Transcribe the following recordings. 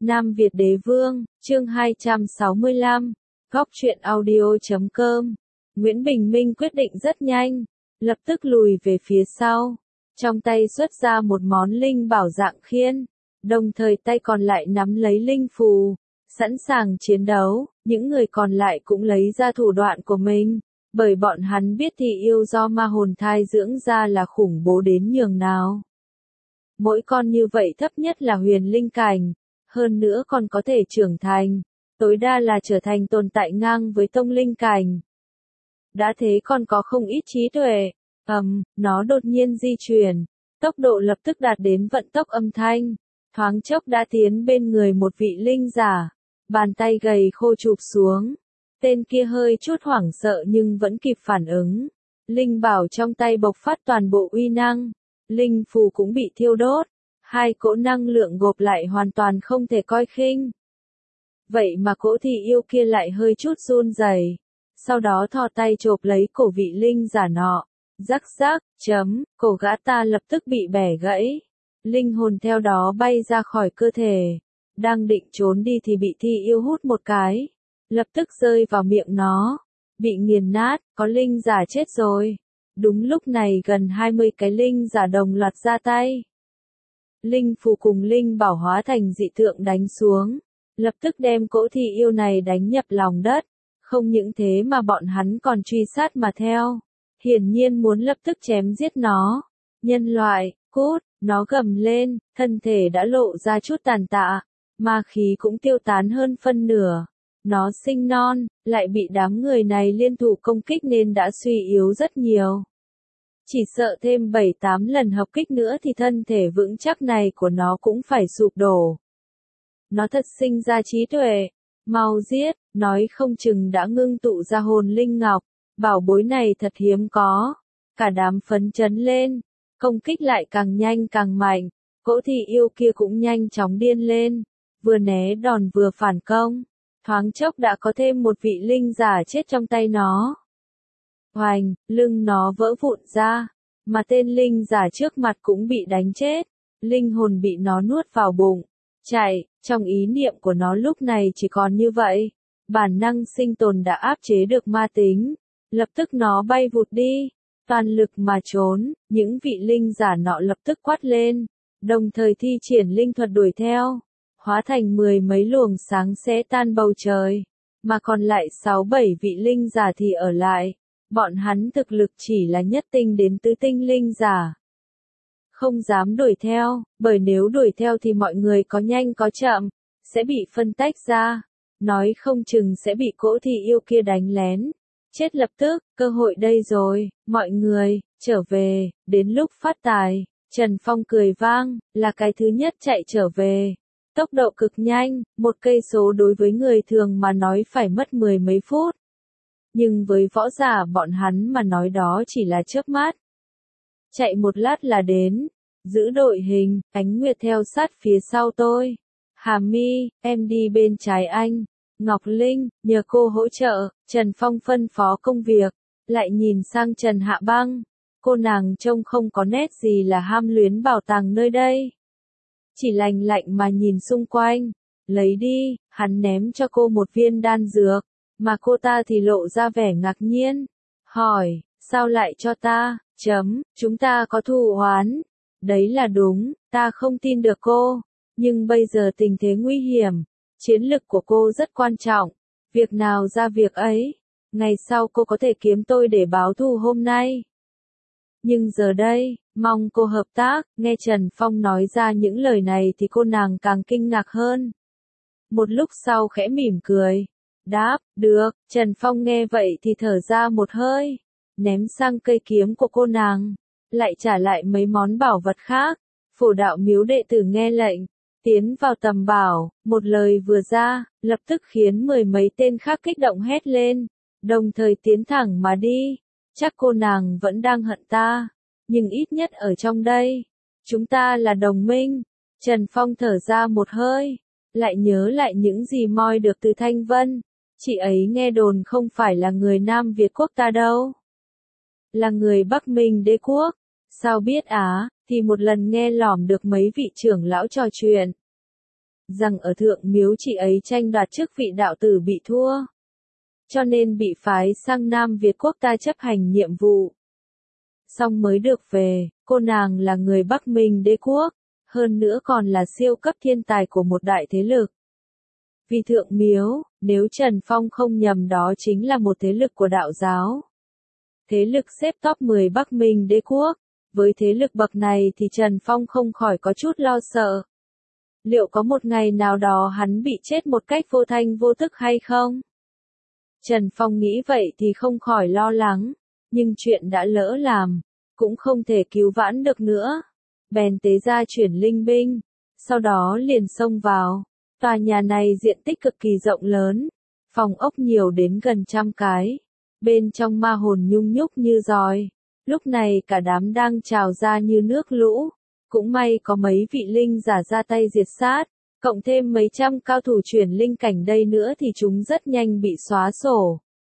Nam Việt Đế Vương, chương 265, góc truyện audio.com. Nguyễn Bình Minh quyết định rất nhanh, lập tức lùi về phía sau, trong tay xuất ra một món linh bảo dạng khiên, đồng thời tay còn lại nắm lấy linh phù, sẵn sàng chiến đấu. Những người còn lại cũng lấy ra thủ đoạn của mình, bởi bọn hắn biết thị yêu do ma hồn thai dưỡng ra là khủng bố đến nhường nào. Mỗi con như vậy thấp nhất là huyền linh cảnh, hơn nữa còn có thể trưởng thành, tối đa là trở thành tồn tại ngang với tông linh cảnh. Đã thế còn có không ít trí tuệ, nó đột nhiên di chuyển, tốc độ lập tức đạt đến vận tốc âm thanh, thoáng chốc đã tiến bên người một vị linh giả, bàn tay gầy khô chụp xuống. Tên kia hơi chút hoảng sợ nhưng vẫn kịp phản ứng. Linh bảo trong tay bộc phát toàn bộ uy năng, linh phù cũng bị thiêu đốt, hai cỗ năng lượng gộp lại hoàn toàn không thể coi khinh. Vậy mà cỗ thị yêu kia lại hơi chút run rẩy, sau đó thò tay chộp lấy cổ vị linh giả nọ, rắc rắc, cổ gã ta lập tức bị bẻ gãy, linh hồn theo đó bay ra khỏi cơ thể, đang định trốn đi thì bị thị yêu hút một cái, lập tức rơi vào miệng nó, bị nghiền nát, có linh giả chết rồi. Đúng lúc này gần 20 cái linh giả đồng loạt ra tay. Linh phù cùng linh bảo hóa thành dị tượng đánh xuống, lập tức đem cỗ thị yêu này đánh nhập lòng đất. Không những thế mà bọn hắn còn truy sát mà theo, hiển nhiên muốn lập tức chém giết nó. Nhân loại, cút, nó gầm lên, thân thể đã lộ ra chút tàn tạ, ma khí cũng tiêu tán hơn phân nửa. Nó sinh non, lại bị đám người này liên thủ công kích nên đã suy yếu rất nhiều. Chỉ sợ thêm 7-8 lần hợp kích nữa thì thân thể vững chắc này của nó cũng phải sụp đổ. Nó thật sinh ra trí tuệ, mau giết, nói không chừng đã ngưng tụ ra hồn linh ngọc, bảo bối này thật hiếm có. Cả đám phấn chấn lên, công kích lại càng nhanh càng mạnh, cỗ thị yêu kia cũng nhanh chóng điên lên, vừa né đòn vừa phản công. Thoáng chốc đã có thêm một vị linh giả chết trong tay nó. Hoành, lưng nó vỡ vụn ra, mà tên linh giả trước mặt cũng bị đánh chết, linh hồn bị nó nuốt vào bụng, chạy, trong ý niệm của nó lúc này chỉ còn như vậy, bản năng sinh tồn đã áp chế được ma tính, lập tức nó bay vụt đi, toàn lực mà trốn, những vị linh giả nọ lập tức quát lên, đồng thời thi triển linh thuật đuổi theo. Hóa thành 10 mấy luồng sáng xé tan bầu trời, mà còn lại 6-7 vị linh giả thì ở lại, bọn hắn thực lực chỉ là nhất tinh đến tứ tinh linh giả. Không dám đuổi theo, bởi nếu đuổi theo thì mọi người có nhanh có chậm, sẽ bị phân tách ra, nói không chừng sẽ bị cỗ thị yêu kia đánh lén, chết lập tức, cơ hội đây rồi, mọi người, trở về, đến lúc phát tài, Trần Phong cười vang, là cái thứ nhất chạy trở về. Tốc độ cực nhanh, 1 cây số đối với người thường mà nói phải mất 10 mấy phút. Nhưng với võ giả bọn hắn mà nói đó chỉ là chớp mắt. Chạy một lát là đến. Giữ đội hình, Ánh Nguyệt theo sát phía sau tôi. Hà Mi, em đi bên trái anh. Ngọc Linh, nhờ cô hỗ trợ. Trần Phong phân phó công việc. Lại nhìn sang Trần Hạ Băng. Cô nàng trông không có nét gì là ham luyến bảo tàng nơi đây. Chỉ lạnh lạnh mà nhìn xung quanh, lấy đi, hắn ném cho cô một viên đan dược, mà cô ta thì lộ ra vẻ ngạc nhiên, hỏi, sao lại cho ta, chúng ta có thù oán, đấy là đúng, ta không tin được cô, nhưng bây giờ tình thế nguy hiểm, chiến lực của cô rất quan trọng, việc nào ra việc ấy, ngày sau cô có thể kiếm tôi để báo thù hôm nay. Nhưng giờ đây, mong cô hợp tác, nghe Trần Phong nói ra những lời này thì cô nàng càng kinh ngạc hơn. Một lúc sau khẽ mỉm cười, đáp, được, Trần Phong nghe vậy thì thở ra một hơi, ném sang cây kiếm của cô nàng, lại trả lại mấy món bảo vật khác, Phổ Đạo Miếu đệ tử nghe lệnh, tiến vào tầm bảo, một lời vừa ra, lập tức khiến 10 mấy tên khác kích động hét lên, đồng thời tiến thẳng mà đi. Chắc cô nàng vẫn đang hận ta, nhưng ít nhất ở trong đây, chúng ta là đồng minh. Trần Phong thở ra một hơi, lại nhớ lại những gì moi được từ Thanh Vân. Chị ấy nghe đồn không phải là người Nam Việt quốc ta đâu, là người Bắc Minh đế quốc. Sao biết á, thì một lần nghe lỏm được mấy vị trưởng lão trò chuyện. rằng ở Thượng Miếu chị ấy tranh đoạt chức vị đạo tử bị thua, cho nên bị phái sang Nam Việt quốc ta chấp hành nhiệm vụ. Xong mới được về, cô nàng là người Bắc Minh đế quốc, hơn nữa còn là siêu cấp thiên tài của một đại thế lực. Vì Thượng Miếu, nếu Trần Phong không nhầm đó chính là một thế lực của đạo giáo. Thế lực xếp top 10 Bắc Minh đế quốc, với thế lực bậc này thì Trần Phong không khỏi có chút lo sợ. Liệu có một ngày nào đó hắn bị chết một cách vô thanh vô tức hay không? Trần Phong nghĩ vậy thì không khỏi lo lắng, nhưng chuyện đã lỡ làm, cũng không thể cứu vãn được nữa. Bèn tế ra chuyển linh binh, sau đó liền xông vào. Tòa nhà này diện tích cực kỳ rộng lớn, phòng ốc nhiều đến gần 100 cái. Bên trong ma hồn nhung nhúc như giòi. Lúc này cả đám đang trào ra như nước lũ. Cũng may có mấy vị linh giả ra tay diệt sát, cộng thêm mấy trăm cao thủ chuyển linh cảnh đây nữa thì chúng rất nhanh bị xóa sổ.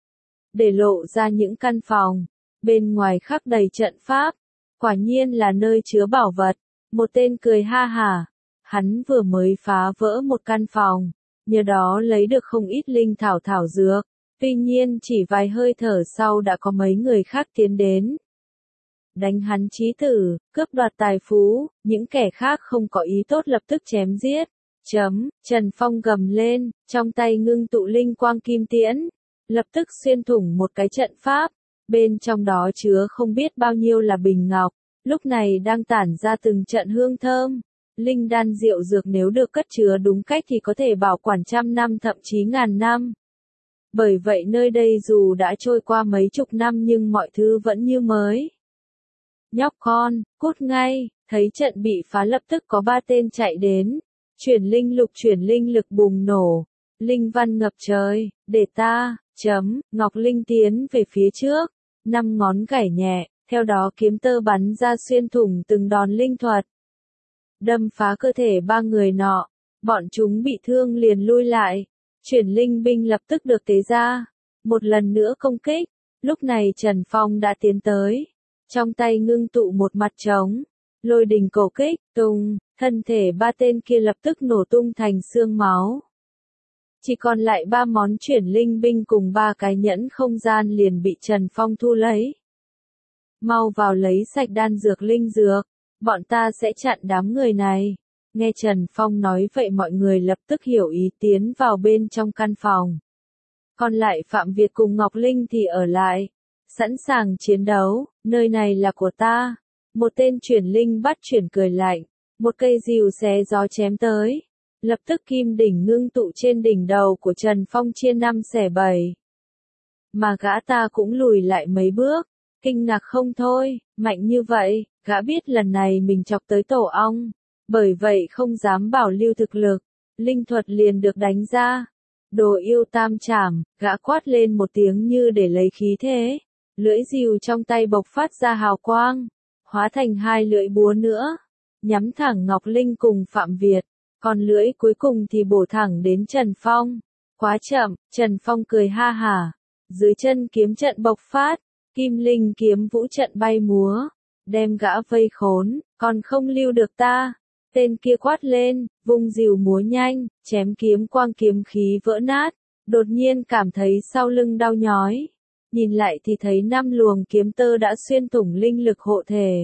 Để lộ ra những căn phòng, bên ngoài khắc đầy trận pháp, quả nhiên là nơi chứa bảo vật. Một tên cười ha hả, hắn vừa mới phá vỡ một căn phòng, nhờ đó lấy được không ít linh thảo thảo dược. Tuy nhiên chỉ vài hơi thở sau đã có mấy người khác tiến đến. Đánh hắn chí tử, cướp đoạt tài phú, những kẻ khác không có ý tốt lập tức chém giết. Trần Phong gầm lên, trong tay ngưng tụ linh quang kim tiễn, lập tức xuyên thủng một cái trận pháp, bên trong đó chứa không biết bao nhiêu là bình ngọc, lúc này đang tản ra từng trận hương thơm. Linh đan diệu dược nếu được cất chứa đúng cách thì có thể bảo quản 100 năm thậm chí ngàn năm. Bởi vậy nơi đây dù đã trôi qua mấy chục năm nhưng mọi thứ vẫn như mới. Nhóc con, cút ngay, thấy trận bị phá lập tức có 3 tên chạy đến. Chuyển linh lực bùng nổ. Linh văn ngập trời, để ta, Ngọc Linh tiến về phía trước. 5 ngón gảy nhẹ, theo đó kiếm tơ bắn ra xuyên thủng từng đòn linh thuật. Đâm phá cơ thể 3 người nọ, bọn chúng bị thương liền lui lại. Chuyển linh binh lập tức được tế ra, một lần nữa công kích. Lúc này Trần Phong đã tiến tới, trong tay ngưng tụ một mặt trống, lôi đình cổ kích, thân thể 3 tên kia lập tức nổ tung thành xương máu. Chỉ còn lại 3 món chuyển linh binh cùng 3 cái nhẫn không gian liền bị Trần Phong thu lấy. Mau vào lấy sạch đan dược linh dược, bọn ta sẽ chặn đám người này. Nghe Trần Phong nói vậy mọi người lập tức hiểu ý tiến vào bên trong căn phòng. Còn lại Phạm Việt cùng Ngọc Linh thì ở lại, sẵn sàng chiến đấu, nơi này là của ta. Một tên chuyển linh bắt chuyển cười lạnh, một cây rìu xé gió chém tới. Lập tức kim đỉnh ngưng tụ trên đỉnh đầu của Trần Phong chia 5 xẻ 7. Mà gã ta cũng lùi lại mấy bước, kinh ngạc không thôi, mạnh như vậy, gã biết lần này mình chọc tới tổ ong. Bởi vậy không dám bảo lưu thực lực, linh thuật liền được đánh ra. Đồ yêu tam trảm, gã quát lên một tiếng như để lấy khí thế. Lưỡi rìu trong tay bộc phát ra hào quang, hóa thành 2 lưỡi búa nữa, nhắm thẳng Ngọc Linh cùng Phạm Việt, còn lưỡi cuối cùng thì bổ thẳng đến Trần Phong. Quá chậm, Trần Phong cười ha hả, dưới chân kiếm trận bộc phát, kim linh kiếm vũ trận bay múa, đem gã vây khốn, còn không lưu được ta. Tên kia quát lên, vung rìu múa nhanh, chém kiếm quang kiếm khí vỡ nát, đột nhiên cảm thấy sau lưng đau nhói. Nhìn lại thì thấy 5 luồng kiếm tơ đã xuyên thủng linh lực hộ thể.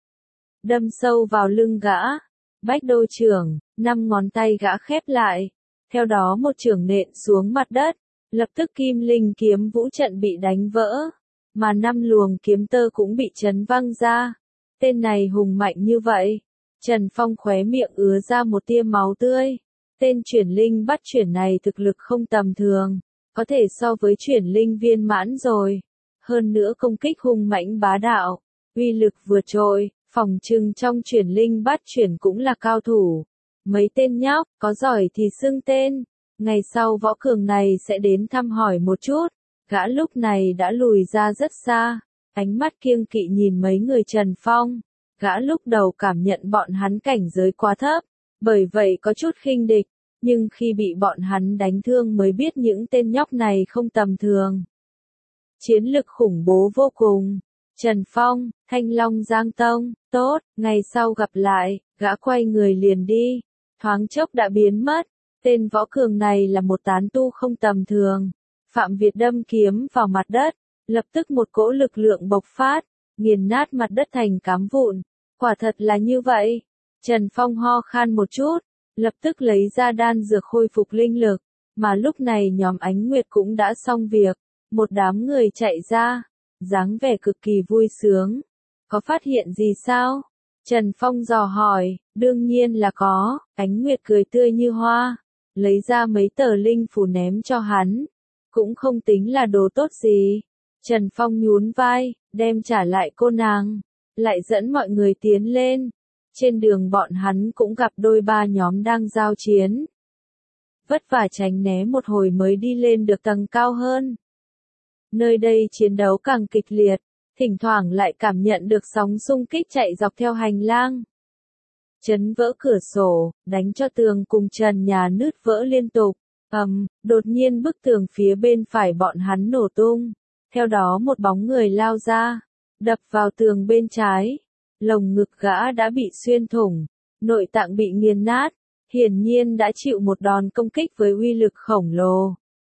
Đâm sâu vào lưng gã, bách đô trưởng, 5 ngón tay gã khép lại. Theo đó một chưởng nện xuống mặt đất, lập tức kim linh kiếm vũ trận bị đánh vỡ, mà 5 luồng kiếm tơ cũng bị chấn văng ra. Tên này hùng mạnh như vậy. Trần Phong khóe miệng ứa ra một tia máu tươi. Tên chuyển linh bắt chuyển này thực lực không tầm thường, có thể so với chuyển linh viên mãn rồi. Hơn nữa công kích hung mãnh bá đạo, uy lực vượt trội, phòng trừng trong chuyển linh bắt chuyển cũng là cao thủ. Mấy tên nhóc, có giỏi thì xưng tên. Ngày sau võ cường này sẽ đến thăm hỏi một chút. Gã lúc này đã lùi ra rất xa, ánh mắt kiêng kỵ nhìn mấy người Trần Phong. Gã lúc đầu cảm nhận bọn hắn cảnh giới quá thấp, bởi vậy có chút khinh địch, nhưng khi bị bọn hắn đánh thương mới biết những tên nhóc này không tầm thường. Chiến lực khủng bố vô cùng. Trần Phong, Thanh Long Giang Tông, tốt, ngày sau gặp lại, gã quay người liền đi. thoáng chốc đã biến mất. Tên võ cường này là một tán tu không tầm thường. Phạm Việt đâm kiếm vào mặt đất, lập tức một cỗ lực lượng bộc phát, nghiền nát mặt đất thành cám vụn. Quả thật là như vậy. Trần Phong ho khan một chút, lập tức lấy ra đan dược khôi phục linh lực, mà lúc này nhóm Ánh Nguyệt cũng đã xong việc, một đám người chạy ra, dáng vẻ cực kỳ vui sướng. Có phát hiện gì sao? Trần Phong dò hỏi, đương nhiên là có, Ánh Nguyệt cười tươi như hoa, lấy ra mấy tờ linh phù ném cho hắn, cũng không tính là đồ tốt gì. Trần Phong nhún vai, đem trả lại cô nàng, lại dẫn mọi người tiến lên. Trên đường bọn hắn cũng gặp đôi ba nhóm đang giao chiến. Vất vả tránh né một hồi mới đi lên được tầng cao hơn. Nơi đây chiến đấu càng kịch liệt, thỉnh thoảng lại cảm nhận được sóng xung kích chạy dọc theo hành lang. Chấn vỡ cửa sổ, đánh cho tường cùng trần nhà nứt vỡ liên tục. Đột nhiên bức tường phía bên phải bọn hắn nổ tung. Theo đó một bóng người lao ra, đập vào tường bên trái. Lồng ngực gã đã bị xuyên thủng, nội tạng bị nghiền nát, hiển nhiên đã chịu một đòn công kích với uy lực khổng lồ.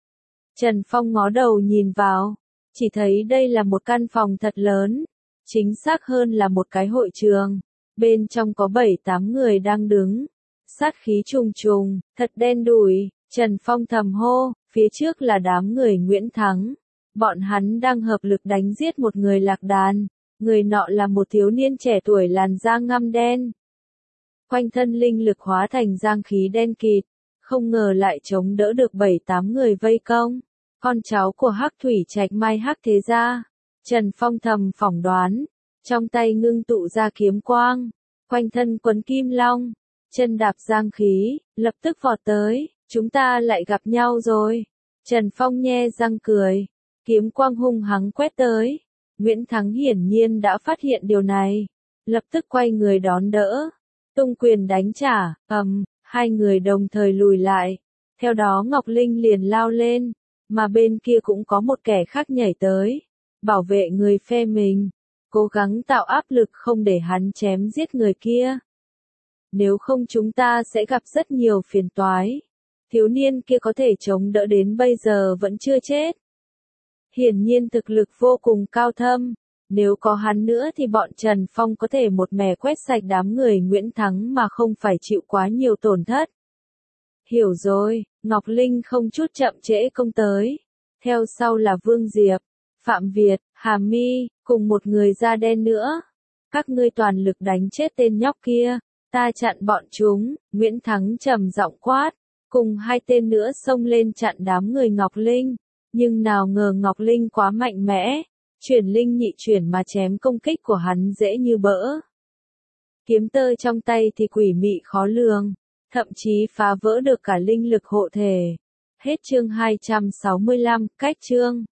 Trần Phong ngó đầu nhìn vào, chỉ thấy đây là một căn phòng thật lớn, chính xác hơn là một cái hội trường, bên trong có 7-8 người đang đứng, sát khí trùng trùng, thật đen đủi. Trần Phong thầm hô, phía trước là đám người Nguyễn Thắng, bọn hắn đang hợp lực đánh giết một người lạc đàn. Người nọ là một thiếu niên trẻ tuổi làn da ngăm đen. Quanh thân linh lực hóa thành giang khí đen kịt, không ngờ lại chống đỡ được 7-8 người vây công. Con cháu của Hắc Thủy Trạch Mai Hắc Thế Gia. Trần Phong thầm phỏng đoán, trong tay ngưng tụ ra kiếm quang, quanh thân quấn kim long, chân đạp giang khí, lập tức vọt tới, chúng ta lại gặp nhau rồi. Trần Phong nhe răng cười, kiếm quang hung hăng quét tới. Nguyễn Thắng hiển nhiên đã phát hiện điều này, lập tức quay người đón đỡ, tung quyền đánh trả, hai người đồng thời lùi lại, theo đó Ngọc Linh liền lao lên, mà bên kia cũng có một kẻ khác nhảy tới, bảo vệ người phe mình, cố gắng tạo áp lực không để hắn chém giết người kia. Nếu không chúng ta sẽ gặp rất nhiều phiền toái. Thiếu niên kia có thể chống đỡ đến bây giờ vẫn chưa chết. Hiển nhiên thực lực vô cùng cao thâm, nếu có hắn nữa thì bọn Trần Phong có thể một mẻ quét sạch đám người Nguyễn Thắng mà không phải chịu quá nhiều tổn thất. Hiểu rồi, Ngọc Linh không chút chậm trễ công tới. Theo sau là Vương Diệp, Phạm Việt, Hà Mi, cùng một người da đen nữa. Các ngươi toàn lực đánh chết tên nhóc kia, ta chặn bọn chúng. Nguyễn Thắng trầm giọng quát, cùng hai tên nữa xông lên chặn đám người Ngọc Linh. Nhưng nào ngờ Ngọc Linh quá mạnh mẽ, chuyển linh nhị chuyển mà chém công kích của hắn dễ như bỡ. Kiếm tơ trong tay thì quỷ mị khó lường, thậm chí phá vỡ được cả linh lực hộ thể. Hết chương 265, cách chương.